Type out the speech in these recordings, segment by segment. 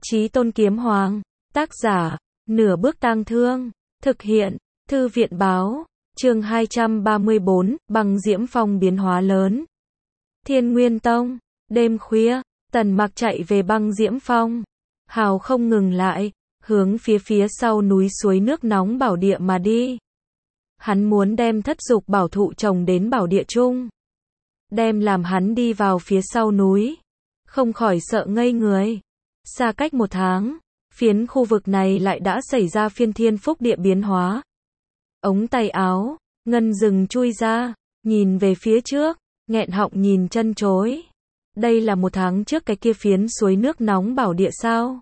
Chí Tôn Kiếm Hoàng, tác giả, Nửa Bước Tang Thương, thực hiện, Thư viện báo, chương 234, băng diễm phong biến hóa lớn. Thiên Nguyên Tông, đêm khuya, Tần Mặc chạy về băng diễm phong, hào không ngừng lại, hướng phía sau núi suối nước nóng bảo địa mà đi. Hắn muốn đem thất dục bảo thụ trồng đến bảo địa chung. Đem làm hắn đi vào phía sau núi, không khỏi sợ ngây người. Xa cách 1 tháng, phiến khu vực này lại đã xảy ra phiên thiên phúc địa biến hóa. Ống tay áo, ngân rừng chui ra, nhìn về phía trước, nghẹn họng nhìn chân chối. Đây là 1 tháng trước cái kia phiến suối nước nóng bảo địa sao?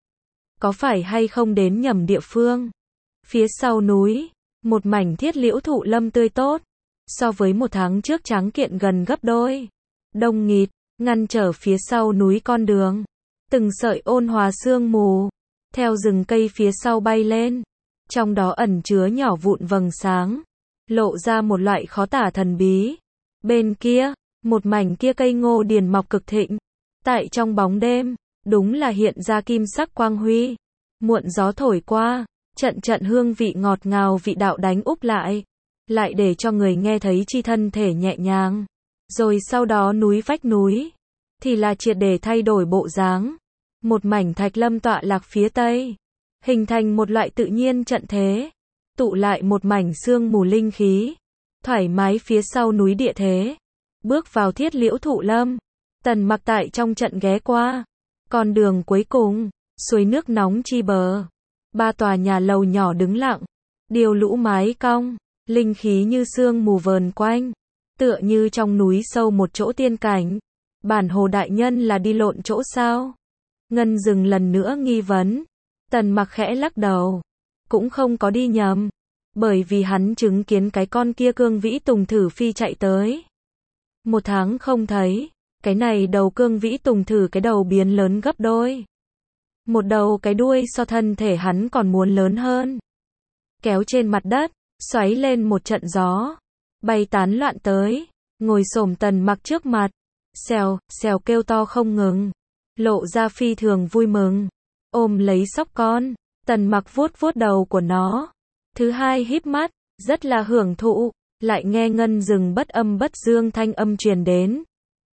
Có phải hay không đến nhầm địa phương? Phía sau núi, một mảnh thiết liễu thụ lâm tươi tốt, so với 1 tháng trước tráng kiện gần gấp đôi. Đông nghịt, ngăn trở phía sau núi con đường. Từng sợi ôn hòa sương mù, theo rừng cây phía sau bay lên. Trong đó ẩn chứa nhỏ vụn vầng sáng, lộ ra một loại khó tả thần bí. Bên kia, một mảnh kia cây ngô điền mọc cực thịnh. Tại trong bóng đêm, đúng là hiện ra kim sắc quang huy. Muộn gió thổi qua, trận trận hương vị ngọt ngào vị đạo đánh úp lại. Lại để cho người nghe thấy chi thân thể nhẹ nhàng. Rồi sau đó núi vách núi, thì là triệt để thay đổi bộ dáng. Một mảnh thạch lâm tọa lạc phía tây, hình thành một loại tự nhiên trận thế, tụ lại một mảnh sương mù linh khí, thoải mái phía sau núi địa thế. Bước vào thiết liễu thụ lâm, Tần Mặc tại trong trận ghé qua. Con đường cuối cùng, suối nước nóng chi bờ. 3 tòa nhà lầu nhỏ đứng lặng, điều lũ mái cong, linh khí như sương mù vờn quanh, tựa như trong núi sâu một chỗ tiên cảnh. Bản Hồ đại nhân là đi lộn chỗ sao? Ngân Dừng lần nữa nghi vấn. Tần Mặc khẽ lắc đầu, cũng không có đi nhầm, bởi vì hắn chứng kiến cái con kia Cương Vĩ Tùng Thử phi chạy tới. 1 tháng không thấy, cái này đầu Cương Vĩ Tùng Thử cái đầu biến lớn gấp đôi. Một đầu cái đuôi so thân thể hắn còn muốn lớn hơn. Kéo trên mặt đất, xoáy lên một trận gió, bay tán loạn tới, ngồi xổm Tần Mặc trước mặt, xèo, xèo kêu to không ngừng, lộ ra phi thường vui mừng. Ôm lấy sóc con, Tần Mặc vuốt vuốt đầu của nó. Thứ hai híp mắt, rất là hưởng thụ, lại nghe Ngân Dừng bất âm bất dương thanh âm truyền đến.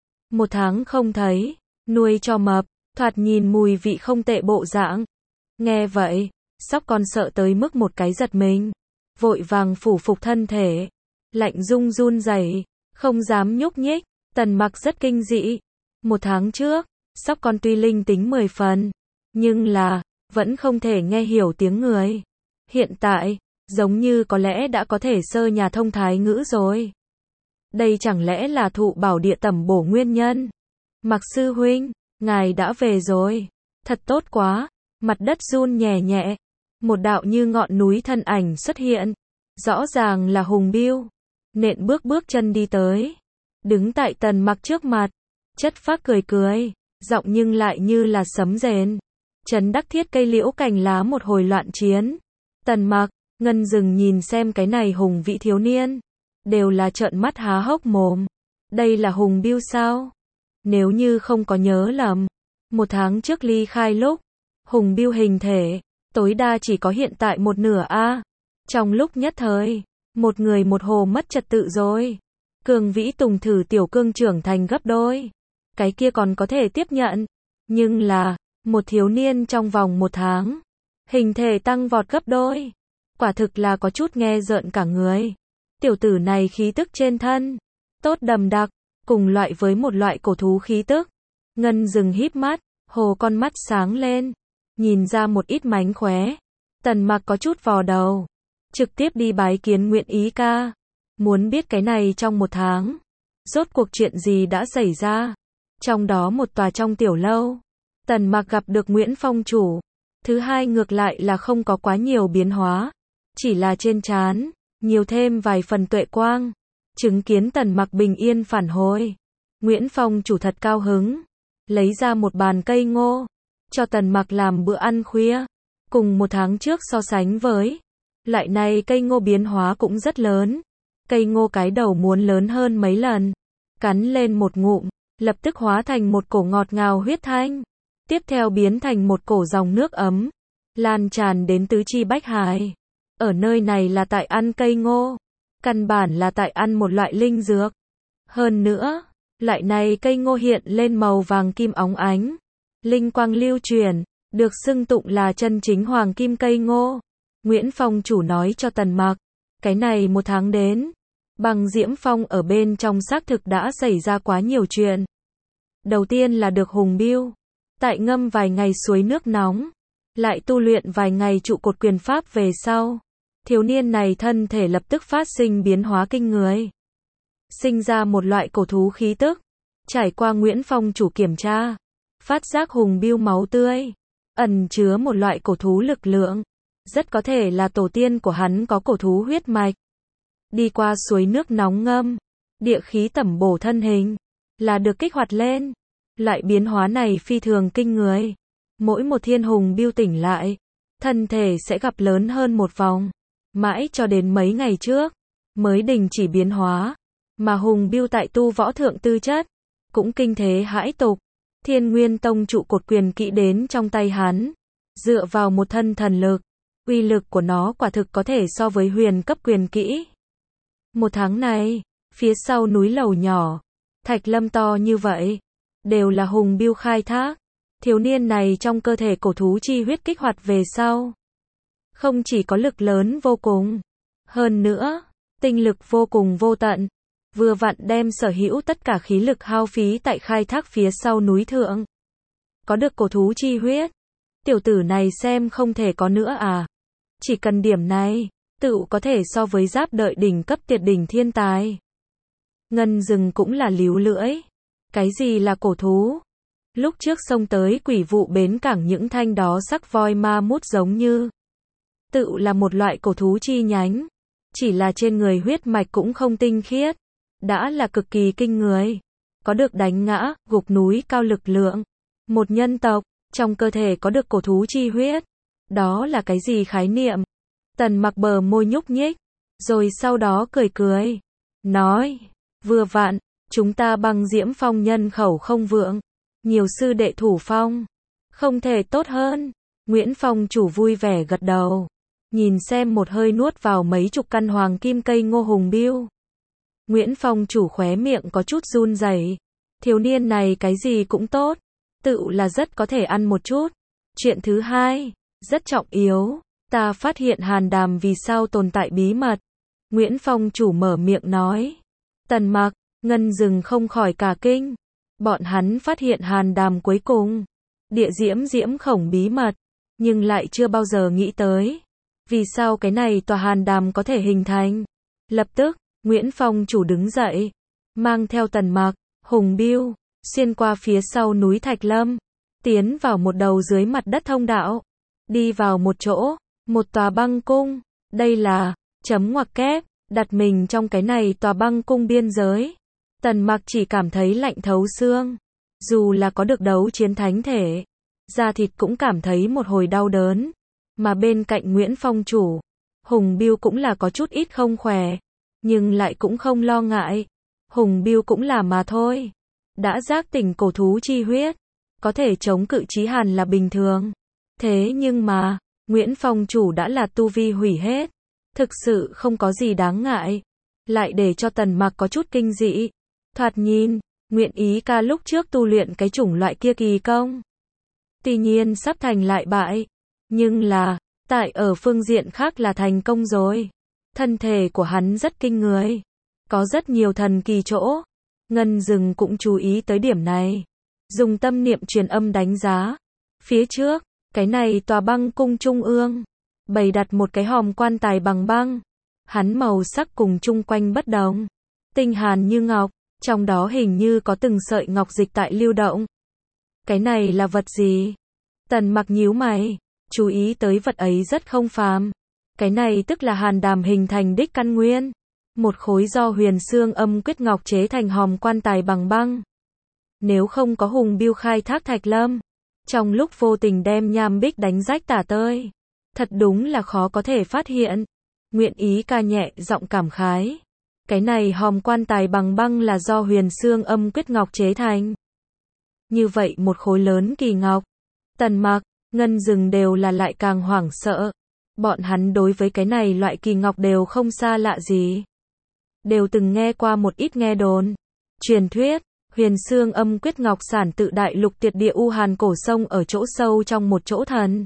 1 tháng không thấy, nuôi cho mập, thoạt nhìn mùi vị không tệ bộ dạng. Nghe vậy, sóc con sợ tới mức một cái giật mình, vội vàng phủ phục thân thể, lạnh run run rẩy, không dám nhúc nhích. Tần Mặc rất kinh dị. 1 tháng trước, sóc con tuy linh tính 10 phần, nhưng là, vẫn không thể nghe hiểu tiếng người. Hiện tại, giống như có lẽ đã có thể sơ nhà thông thái ngữ rồi. Đây chẳng lẽ là thụ bảo địa tẩm bổ nguyên nhân? Mặc sư huynh, ngài đã về rồi. Thật tốt quá. Mặt đất run nhẹ nhẹ. Một đạo như ngọn núi thân ảnh xuất hiện. Rõ ràng là Hùng Biêu. Nện bước chân đi tới. Đứng tại Tần Mặc trước mặt. Chất phác cười cười. Giọng nhưng lại như là sấm rền. Trấn đắc thiết cây liễu cành lá một hồi loạn chiến. Tần Mặc, Ngân Dừng nhìn xem cái này hùng vĩ thiếu niên, đều là trợn mắt há hốc mồm. Đây là Hùng Biêu sao? Nếu như không có nhớ lầm, 1 tháng trước ly khai lúc, Hùng Biêu hình thể, tối đa chỉ có hiện tại 1/2 a. Trong lúc nhất thời, một người một hồ mất trật tự rồi. Cương Vĩ Tùng Thử tiểu cương trưởng thành gấp đôi. Cái kia còn có thể tiếp nhận. Nhưng là, một thiếu niên trong vòng 1 tháng, hình thể tăng vọt gấp đôi. Quả thực là có chút nghe rợn cả người. Tiểu tử này khí tức trên thân, tốt đậm đặc, cùng loại với một loại cổ thú khí tức. Ngân Dừng híp mắt, hồ con mắt sáng lên, nhìn ra một ít mánh khóe. Tần Mặc có chút vò đầu, trực tiếp đi bái kiến Nguyện Ý ca. Muốn biết cái này trong 1 tháng, rốt cuộc chuyện gì đã xảy ra. Trong đó một tòa trong tiểu lâu, Tần Mặc gặp được Nguyễn Phong chủ. Thứ hai ngược lại là không có quá nhiều biến hóa, chỉ là trên trán nhiều thêm vài phần tuệ quang. Chứng kiến Tần Mặc bình yên phản hồi, Nguyễn Phong chủ thật cao hứng, lấy ra một bàn cây ngô cho Tần Mặc làm bữa ăn khuya. Cùng 1 tháng trước so sánh với, lại này cây ngô biến hóa cũng rất lớn. Cây ngô cái đầu muốn lớn hơn mấy lần, cắn lên một ngụm, lập tức hóa thành một cổ ngọt ngào huyết thanh. tiếp theo biến thành một cổ dòng nước ấm, lan tràn đến tứ chi bách hải. Ở nơi này là tại ăn cây ngô, căn bản là tại ăn một loại linh dược. Hơn nữa, loại này cây ngô hiện lên màu vàng kim óng ánh, linh quang lưu truyền, được xưng tụng là chân chính hoàng kim cây ngô. Nguyễn Phong chủ nói cho Tần Mặc, cái này một tháng đến, Băng Diễm Phong ở bên trong xác thực đã xảy ra quá nhiều chuyện. Đầu tiên là được Hùng Biêu tại ngâm vài ngày suối nước nóng, lại tu luyện vài ngày trụ cột quyền pháp về sau, thiếu niên này thân thể lập tức phát sinh biến hóa kinh người, sinh ra một loại cổ thú khí tức. Trải qua Nguyễn Phong chủ kiểm tra, phát giác Hùng Biêu máu tươi ẩn chứa một loại cổ thú lực lượng, rất có thể là tổ tiên của hắn có cổ thú huyết mạch. Đi qua suối nước nóng ngâm, địa khí tẩm bổ thân hình là được kích hoạt lên. Loại biến hóa này phi thường kinh người. Mỗi một thiên Hùng Biêu tỉnh lại, thân thể sẽ gặp lớn hơn một vòng, mãi cho đến mấy ngày trước mới đình chỉ biến hóa. Mà Hùng Biêu tại tu võ thượng tư chất cũng kinh thế hãi tục. Thiên Nguyên Tông trụ cột quyền kỹ đến trong tay hắn, dựa vào một thân thần lực, uy lực của nó quả thực có thể so với huyền cấp quyền kỹ. Một tháng này, phía sau núi lầu nhỏ, thạch lâm to như vậy, đều là Hùng Biêu khai thác. Thiếu niên này trong cơ thể cổ thú chi huyết kích hoạt về sau, không chỉ có lực lớn vô cùng, hơn nữa, tinh lực vô cùng vô tận, vừa vặn đem sở hữu tất cả khí lực hao phí tại khai thác phía sau núi thượng. Có được cổ thú chi huyết, tiểu tử này xem không thể có nữa à. Chỉ cần điểm này, tựu có thể so với giáp đợi đỉnh cấp tuyệt đỉnh thiên tài. Ngân Dừng cũng là líu lưỡi. Cái gì là cổ thú? Lúc trước xông tới quỷ vụ bến cảng những thanh đó sắc voi ma mút giống như tựu là một loại cổ thú chi nhánh. Chỉ là trên người huyết mạch cũng không tinh khiết, đã là cực kỳ kinh người. Có được đánh ngã, gục núi cao lực lượng. Một nhân tộc, trong cơ thể có được cổ thú chi huyết. Đó là cái gì khái niệm? Tần Mặc bờ môi nhúc nhích, rồi sau đó cười cười. Nói, vừa vặn, chúng ta Băng Diễm Phong nhân khẩu không vượng. Nhiều sư đệ thủ phong. Không thể tốt hơn. Nguyễn Phong chủ vui vẻ gật đầu. Nhìn xem một hơi nuốt vào mấy chục căn hoàng kim cây ngô Hùng Biêu. Nguyễn Phong chủ khóe miệng có chút run rẩy. Thiếu niên này cái gì cũng tốt, tự là rất có thể ăn một chút. Chuyện thứ hai, rất trọng yếu, ta phát hiện Hàn Đàm vì sao tồn tại bí mật. Nguyễn Phong chủ mở miệng nói. Tần Mặc, Ngân Dừng không khỏi cả kinh. Bọn hắn phát hiện Hàn Đàm cuối cùng, địa diễm khổng bí mật, nhưng lại chưa bao giờ nghĩ tới. Vì sao cái này tòa Hàn Đàm có thể hình thành? Lập tức, Nguyễn Phong chủ đứng dậy, mang theo Tần Mặc, Hùng Biêu, xuyên qua phía sau núi Thạch Lâm, tiến vào một đầu dưới mặt đất thông đạo, đi vào một chỗ, một tòa băng cung. Đây là, chấm ngoặc kép, đặt mình trong cái này tòa băng cung biên giới. Tần Mặc chỉ cảm thấy lạnh thấu xương, dù là có được đấu chiến thánh thể, da thịt cũng cảm thấy một hồi đau đớn. Mà bên cạnh Nguyễn Phong chủ, Hùng Biêu cũng là có chút ít không khỏe, nhưng lại cũng không lo ngại. Hùng Biêu cũng là mà thôi. Đã giác tỉnh cổ thú chi huyết, có thể chống cự Chí Hàn là bình thường. Thế nhưng mà, Nguyễn Phong chủ đã là tu vi hủy hết, thực sự không có gì đáng ngại. Lại để cho Tần Mặc có chút kinh dị. Thoạt nhìn, Nguyện Ý ca lúc trước tu luyện cái chủng loại kia kỳ công, tuy nhiên sắp thành lại bại. Nhưng là, tại ở phương diện khác là thành công rồi. Thân thể của hắn rất kinh người, có rất nhiều thần kỳ chỗ. Ngân Dừng cũng chú ý tới điểm này, dùng tâm niệm truyền âm đánh giá. Phía trước, cái này tòa băng cung trung ương, bày đặt một cái hòm quan tài bằng băng. Hắn màu sắc cùng chung quanh bất đồng, tinh hàn như ngọc, trong đó hình như có từng sợi ngọc dịch tại lưu động. Cái này là vật gì? Tần Mặc nhíu mày, chú ý tới vật ấy rất không phàm. Cái này tức là Hàn Đàm hình thành đích căn nguyên. Một khối do Huyền Xương Âm Quyết ngọc chế thành hòm quan tài bằng băng. Nếu không có Hùng Biêu khai thác Thạch Lâm, trong lúc vô tình đem nham bích đánh rách tả tơi, thật đúng là khó có thể phát hiện. Nguyện Ý ca nhẹ giọng cảm khái. Cái này hòm quan tài bằng băng là do Huyền Xương Âm Quyết ngọc chế thành. Như vậy một khối lớn kỳ ngọc, Tần Mặc, Ngân Dừng đều là lại càng hoảng sợ. Bọn hắn đối với cái này loại kỳ ngọc đều không xa lạ gì. Đều từng nghe qua một ít nghe đồn. Truyền thuyết, Huyền Xương Âm Quyết Ngọc sản tự đại lục tiệt địa U Hàn cổ sông ở chỗ sâu trong một chỗ thần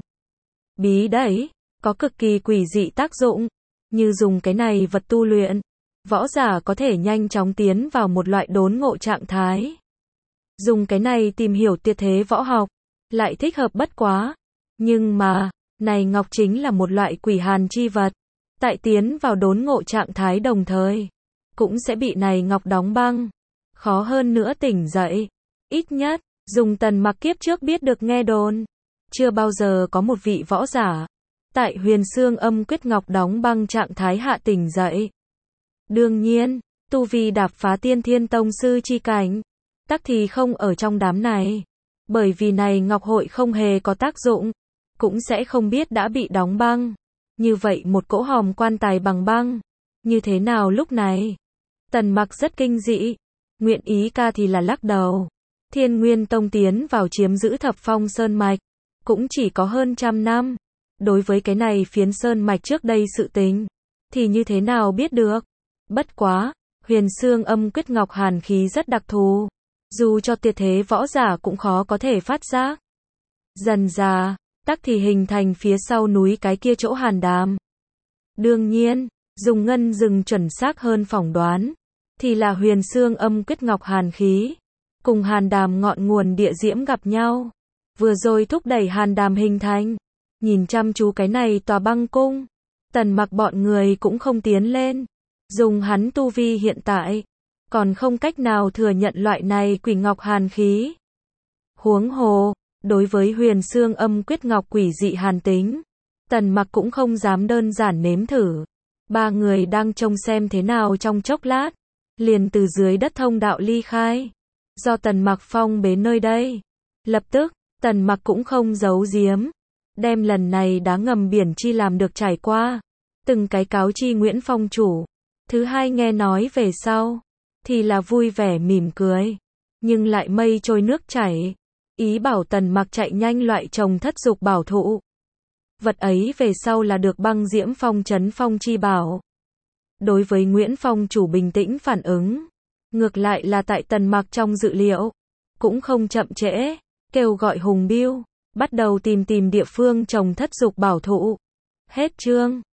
bí đấy, có cực kỳ quỷ dị tác dụng. Như dùng cái này vật tu luyện, võ giả có thể nhanh chóng tiến vào một loại đốn ngộ trạng thái. Dùng cái này tìm hiểu tuyệt thế võ học, lại thích hợp bất quá. Nhưng mà, này ngọc chính là một loại quỷ hàn chi vật. Tại tiến vào đốn ngộ trạng thái đồng thời, cũng sẽ bị này ngọc đóng băng. Khó hơn nữa tỉnh dậy. Ít nhất, dùng Tần Mặc kiếp trước biết được nghe đồn. Chưa bao giờ có một vị võ giả tại Huyền Xương Âm Quyết Ngọc đóng băng trạng thái hạ tỉnh dậy. Đương nhiên, tu vi đạp phá Tiên Thiên Tông sư chi cảnh, tắc thì không ở trong đám này. Bởi vì này ngọc hội không hề có tác dụng, cũng sẽ không biết đã bị đóng băng. Như vậy một cỗ hòm quan tài bằng băng, như thế nào lúc này? Tần Mặc rất kinh dị, nguyện ý ca thì là lắc đầu. Thiên Nguyên Tông tiến vào chiếm giữ Thập Phong Sơn Mạch, cũng chỉ có hơn 100 năm. Đối với cái này phiến Sơn Mạch trước đây sự tình, thì như thế nào biết được? Bất quá, Huyền Xương Âm Quyết Ngọc hàn khí rất đặc thù. Dù cho tuyệt thế võ giả cũng khó có thể phát giác. Dần dà, tắc thì hình thành phía sau núi cái kia chỗ hàn đàm. Đương nhiên, dùng Ngân Dừng chuẩn xác hơn phỏng đoán, thì là Huyền Xương Âm Quyết Ngọc hàn khí, cùng hàn đàm ngọn nguồn địa diễm gặp nhau. Vừa rồi thúc đẩy hàn đàm hình thành. Nhìn chăm chú cái này tòa băng cung, Tần Mặc bọn người cũng không tiến lên. Dùng hắn tu vi hiện tại, còn không cách nào thừa nhận loại này quỷ ngọc hàn khí. Huống hồ, đối với Huyền Xương Âm Quyết Ngọc quỷ dị hàn tính, Tần Mặc cũng không dám đơn giản nếm thử. Ba người đang trông xem thế nào trong chốc lát, liền từ dưới đất thông đạo ly khai. Do Tần Mặc phong bế nơi đây. Lập tức, Tần Mặc cũng không giấu giếm, đem lần này đá ngầm biển chi làm được trải qua. Từng cái cáo chi Nguyễn Phong chủ. Thứ hai nghe nói về sau, thì là vui vẻ mỉm cười. Nhưng lại mây trôi nước chảy. Ý bảo Tần Mặc chạy nhanh loại trồng thất dục bảo thụ. Vật ấy về sau là được băng diễm phong trấn phong chi bảo. Đối với Nguyễn Phong chủ bình tĩnh phản ứng, ngược lại là tại Tần Mặc trong dự liệu, cũng không chậm trễ, kêu gọi Hùng Biêu, bắt đầu tìm địa phương trồng thất dục bảo thụ. Hết chương.